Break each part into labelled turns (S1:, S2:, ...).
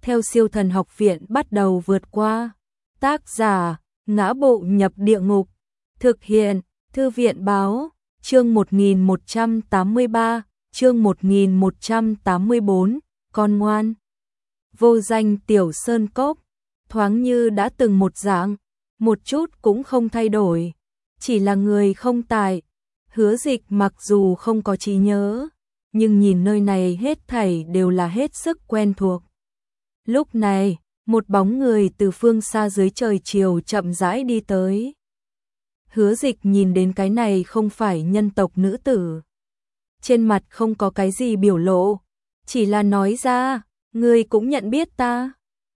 S1: theo Siêu Thần Học Viện bắt đầu vượt qua. Tác giả: Ngã Bộ Nhập Địa Ngục. Thực hiện: Thư viện báo. Chương 1183, chương 1184, con ngoan. Vô danh tiểu sơn cốc, thoáng như đã từng một dạng, một chút cũng không thay đổi, chỉ là người không tại. Hứa Dịch mặc dù không có trí nhớ, nhưng nhìn nơi này hết thảy đều là hết sức quen thuộc. Lúc này, một bóng người từ phương xa dưới trời chiều chậm rãi đi tới. Hứa Dịch nhìn đến cái này không phải nhân tộc nữ tử. Trên mặt không có cái gì biểu lộ, chỉ là nói ra, ngươi cũng nhận biết ta.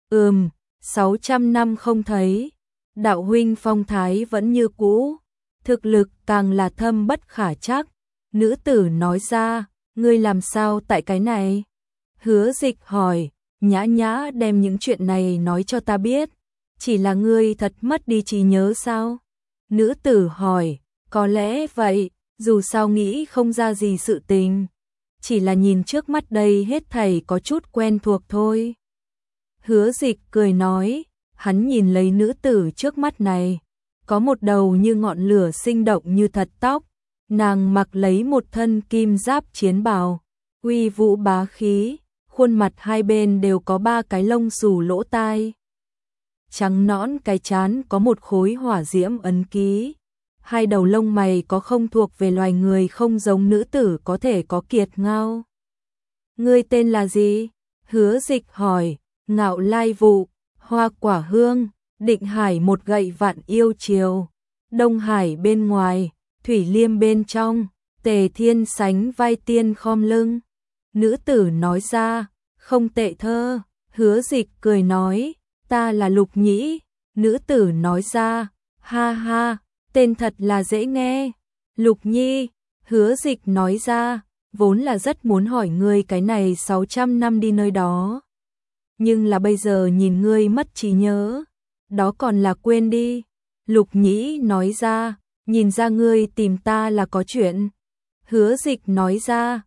S1: 600 năm không thấy, đạo huynh phong thái vẫn như cũ, thực lực càng là thâm bất khả trắc. Nữ tử nói ra, ngươi làm sao tại cái này? Hứa Dịch hỏi, nhã nhã đem những chuyện này nói cho ta biết, chỉ là ngươi thật mất đi trí nhớ sao? Nữ tử hỏi, có lẽ vậy, dù sao nghĩ không ra gì sự tình, chỉ là nhìn trước mắt đây hết thảy có chút quen thuộc thôi. Hứa Dịch cười nói, hắn nhìn lấy nữ tử trước mắt này, có một đầu như ngọn lửa sinh động như thật tóc, nàng mặc lấy một thân kim giáp chiến bào, uy vũ bá khí, khuôn mặt hai bên đều có 3 cái lông xù lỗ tai. Trắng nõn cái trán có một khối hỏa diễm ấn ký, hai đầu lông mày có không thuộc về loài người, không giống nữ tử có thể có kiệt ngao. Ngươi tên là gì? Hứa Dịch hỏi. Ngạo Lai Vụ, Hoa Quả Hương, Định Hải một gậy vạn yêu chiều, Đông Hải bên ngoài, Thủy Liêm bên trong, Tề Thiên sánh vai tiên khom lưng. Nữ tử nói ra, không tệ thơ. Hứa Dịch cười nói, ta là Lục Nhĩ. Nữ tử nói ra, ha ha, tên thật là dễ nghe. Lục Nhi. Hứa Dịch nói ra, vốn là rất muốn hỏi ngươi cái này 600 năm đi nơi đó, nhưng là bây giờ nhìn ngươi mất trí nhớ, đó còn là quên đi. Lục Nhĩ nói ra, nhìn ra ngươi tìm ta là có chuyện. Hứa Dịch nói ra,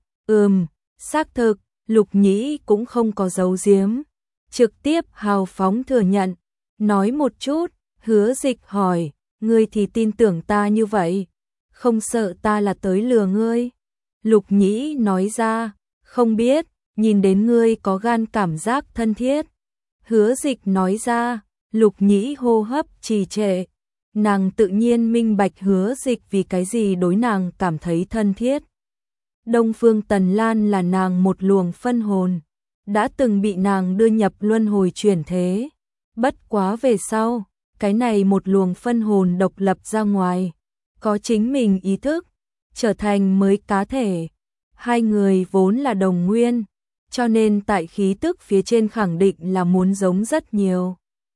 S1: xác thực. Lục Nhĩ cũng không có giấu giếm, trực tiếp hào phóng thừa nhận. Nói một chút. Hứa Dịch hỏi, ngươi thì tin tưởng ta như vậy, không sợ ta là tới lừa ngươi? Lục Nhĩ nói ra, không biết, nhìn đến ngươi có gan cảm giác thân thiết. Hứa Dịch nói ra. Lục Nhĩ hô hấp trì trệ, nàng tự nhiên minh bạch Hứa Dịch vì cái gì đối nàng cảm thấy thân thiết. Đông Phương Tần Lan là nàng một luồng phân hồn, đã từng bị nàng đưa nhập luân hồi chuyển thế. Bất quá về sau, cái này một luồng phân hồn độc lập ra ngoài, có chính mình ý thức, trở thành mới cá thể. Hai người vốn là đồng nguyên, cho nên tại khí tức phía trên khẳng định là muốn giống rất nhiều.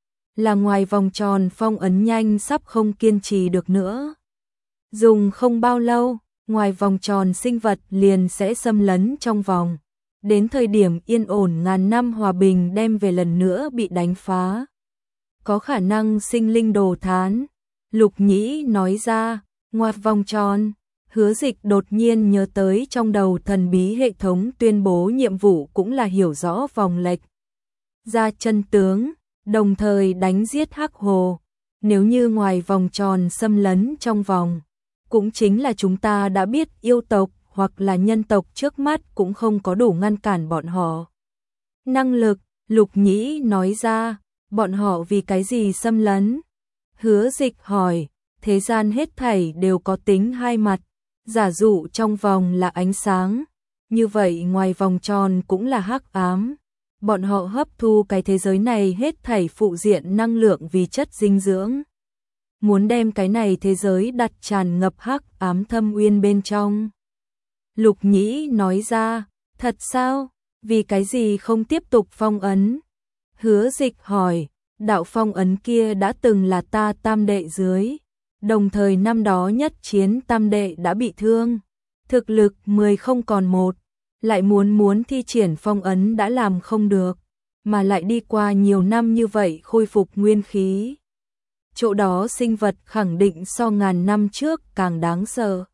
S1: Là ngoài vòng tròn phong ấn nhanh sắp không kiên trì được nữa. Dùng không bao lâu, ngoài vòng tròn sinh vật liền sẽ xâm lấn trong vòng. Đến thời điểm yên ổn ngàn năm hòa bình đem về lần nữa bị đánh phá. Có khả năng sinh linh đồ thán. Lục Nhĩ nói ra, ngoài vòng tròn. Hứa Dịch đột nhiên nhớ tới trong đầu thần bí hệ thống tuyên bố nhiệm vụ cũng là hiểu rõ vòng lệch ra chân tướng, đồng thời đánh giết Hắc Hồ. Nếu như ngoài vòng tròn xâm lấn trong vòng, cũng chính là chúng ta đã biết yêu tộc hoặc là nhân tộc trước mắt cũng không có đủ ngăn cản bọn họ. Năng lực. Lục Nhĩ nói ra, bọn họ vì cái gì xâm lấn? Hứa Dịch hỏi, thế gian hết thảy đều có tính hai mặt. Giả dụ trong vòng là ánh sáng, như vậy ngoài vòng tròn cũng là hắc ám. Bọn họ hấp thu cái thế giới này hết thảy phụ diện năng lượng vì chất dinh dưỡng. Muốn đem cái này thế giới đặt tràn ngập hắc ám thâm uyên bên trong. Lục Nhĩ nói ra, thật sao? Vì cái gì không tiếp tục phong ấn? Hứa Dịch hỏi, đạo phong ấn kia đã từng là ta tam đệ dưới. Đồng thời năm đó nhất chiến tam đệ đã bị thương, thực lực 10 không còn 1, lại muốn thi triển phong ấn đã làm không được, mà lại đi qua nhiều năm như vậy khôi phục nguyên khí. Chỗ đó sinh vật khẳng định so ngàn năm trước càng đáng sợ.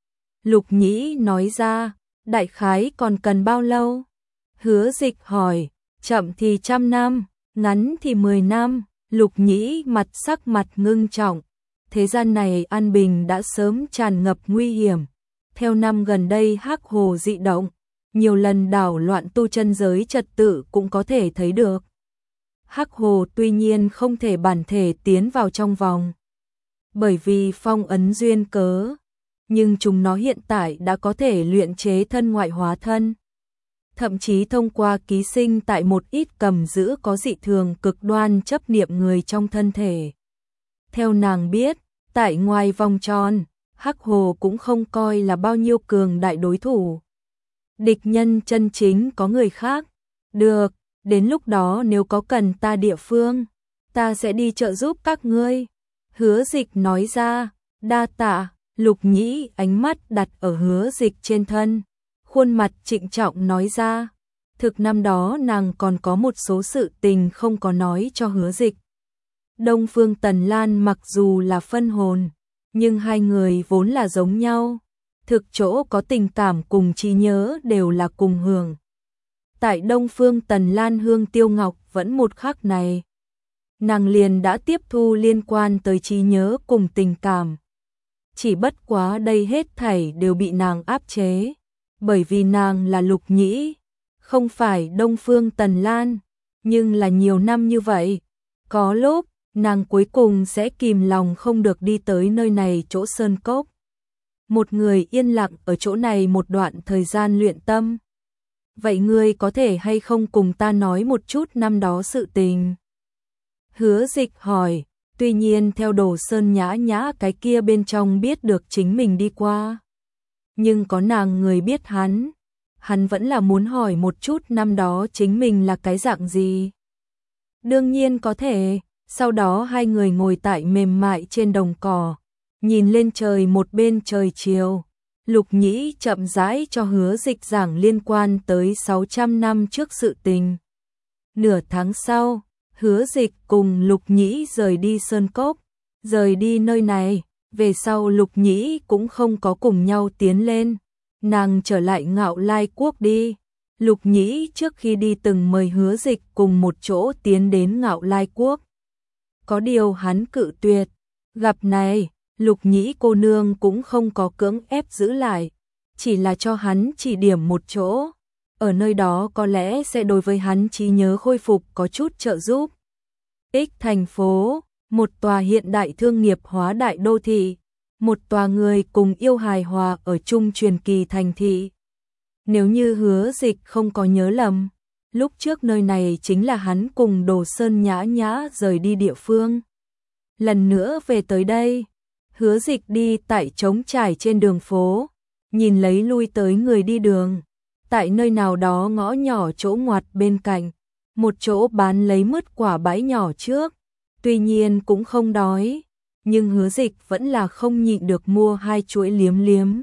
S1: Lục Nhĩ nói ra, đại khái còn cần bao lâu? Hứa Dịch hỏi, chậm thì 100 năm, ngắn thì 10 năm. Lục Nhĩ sắc mặt ngưng trọng. Thế gian này an bình đã sớm tràn ngập nguy hiểm. Theo năm gần đây Hắc Hồ dị động, nhiều lần đảo loạn tu chân giới trật tự cũng có thể thấy được. Hắc Hồ tuy nhiên không thể bản thể tiến vào trong vòng, bởi vì phong ấn duyên cớ, nhưng chúng nó hiện tại đã có thể luyện chế thân ngoại hóa thân. Thậm chí thông qua ký sinh tại một ít cầm giữ có dị thường cực đoan chấp niệm người trong thân thể. Theo nàng biết, tại ngoài vòng tròn, Hắc Hồ cũng không coi là bao nhiêu cường đại đối thủ. Địch nhân chân chính có người khác. Được, đến lúc đó nếu có cần ta địa phương, ta sẽ đi trợ giúp các ngươi. Hứa Dịch nói ra. Đa tạ. Lục Nhĩ ánh mắt đặt ở Hứa Dịch trên thân, khuôn mặt trịnh trọng nói ra. Thực năm đó nàng còn có một số sự tình không có nói cho Hứa Dịch. Đông Phương Tần Lan mặc dù là phân hồn, nhưng hai người vốn là giống nhau. Thực chỗ có tình cảm cùng trí nhớ đều là cùng hưởng. Tại Đông Phương Tần Lan Hương Tiêu Ngọc vẫn một khắc này, nàng liền đã tiếp thu liên quan tới trí nhớ cùng tình cảm. Chỉ bất quá đây hết thảy đều bị nàng áp chế, bởi vì nàng là Lục Nhĩ, không phải Đông Phương Tần Lan, nhưng là nhiều năm như vậy, có lúc nàng cuối cùng sẽ kìm lòng không được đi tới nơi này chỗ sơn cốc. Một người yên lặng ở chỗ này một đoạn thời gian luyện tâm. Vậy ngươi có thể hay không cùng ta nói một chút năm đó sự tình? Hứa Dịch hỏi, tuy nhiên theo Đồ Sơn Nhã Nhã cái kia bên trong biết được chính mình đi qua. Nhưng có nàng người biết hắn vẫn là muốn hỏi một chút năm đó chính mình là cái dạng gì. Đương nhiên có thể. Sau đó hai người ngồi tại mềm mại trên đồng cỏ, nhìn lên trời một bên trời chiều. Lục Nhĩ chậm rãi cho Hứa Dịch giảng liên quan tới 600 năm trước sự tình. Nửa tháng sau, Hứa Dịch cùng Lục Nhĩ rời đi sơn cốc, rời đi nơi này. Về sau Lục Nhĩ cũng không có cùng nhau tiến lên, nàng trở lại Ngạo Lai Quốc đi. Lục Nhĩ trước khi đi từng mời Hứa Dịch cùng một chỗ tiến đến Ngạo Lai Quốc. Có điều hắn cự tuyệt. Gặp này, Lục Nhĩ cô nương cũng không có cưỡng ép giữ lại, chỉ là cho hắn chỉ điểm một chỗ. Ở nơi đó có lẽ sẽ đối với hắn trí nhớ khôi phục có chút trợ giúp. X thành phố, một tòa hiện đại thương nghiệp hóa đại đô thị, một tòa người cùng yêu hài hòa ở chung truyền kỳ thành thị. Nếu như Hứa Dịch không có nhớ lầm, lúc trước nơi này chính là hắn cùng Đồ Sơn Nhã Nhã rời đi địa phương. Lần nữa về tới đây, Hứa Dịch đi tại trống trải trên đường phố, nhìn lấy lui tới người đi đường. Tại nơi nào đó ngõ nhỏ chỗ ngoặt bên cạnh, một chỗ bán lấy mứt quả bãi nhỏ trước. Tuy nhiên cũng không đói, nhưng Hứa Dịch vẫn là không nhịn được mua 2 chuỗi liếm liếm.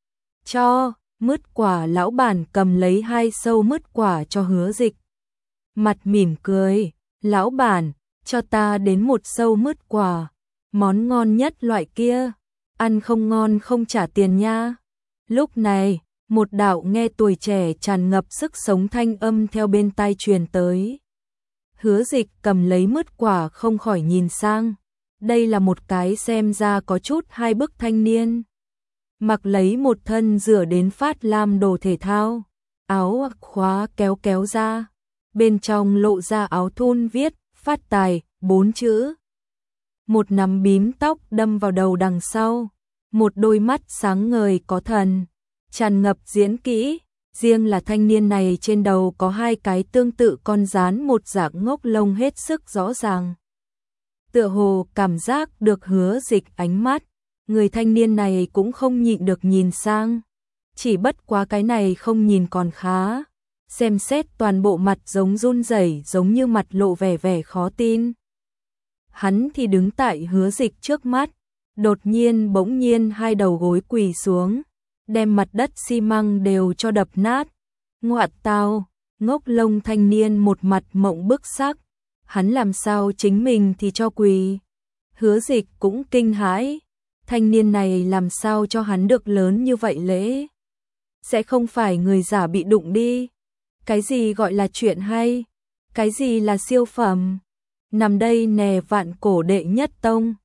S1: Cho, mứt quả lão bản cầm lấy 2 sâu mứt quả cho Hứa Dịch. Mặt mỉm cười, lão bản, cho ta đến 1 sâu mứt quả, món ngon nhất loại kia, ăn không ngon không trả tiền nha. Lúc này, một đạo nghe tuổi trẻ tràn ngập sức sống thanh âm theo bên tai truyền tới. Hứa Dịch cầm lấy mứt quả không khỏi nhìn sang. Đây là một cái xem ra có chút hai bức thanh niên. Mặc lấy một thân rửa đến phát lam đồ thể thao, áo khóa kéo kéo ra. Bên trong lộ ra áo thun viết, phát tài, 4 chữ. Một nắm bím tóc đâm vào đầu đằng sau. Một đôi mắt sáng ngời có thần, tràn ngập diễn kỹ. Riêng là thanh niên này trên đầu có 2 cái tương tự con rán một dạng ngốc lông hết sức rõ ràng. Tựa hồ cảm giác được Hứa Dịch ánh mắt, người thanh niên này cũng không nhịn được nhìn sang. Chỉ bất quá cái này không nhìn còn khá. Xem xét toàn bộ mặt giống run rẩy, giống như mặt lộ vẻ khó tin. Hắn thì đứng tại Hứa Dịch trước mắt, đột nhiên bỗng nhiên 2 đầu gối quỳ xuống, đem mặt đất xi măng đều cho đập nát. Ngoạn tao, ngốc lông thanh niên một mặt mộng bức sắc, hắn làm sao chính mình thì cho quỳ. Hứa Dịch cũng kinh hãi, thanh niên này làm sao cho hắn được lớn như vậy lễ. Sẽ không phải người giả bị đụng đi. Cái gì gọi là chuyện hay, Cái gì là siêu phẩm? Nằm đây nè, vạn cổ đệ nhất tông.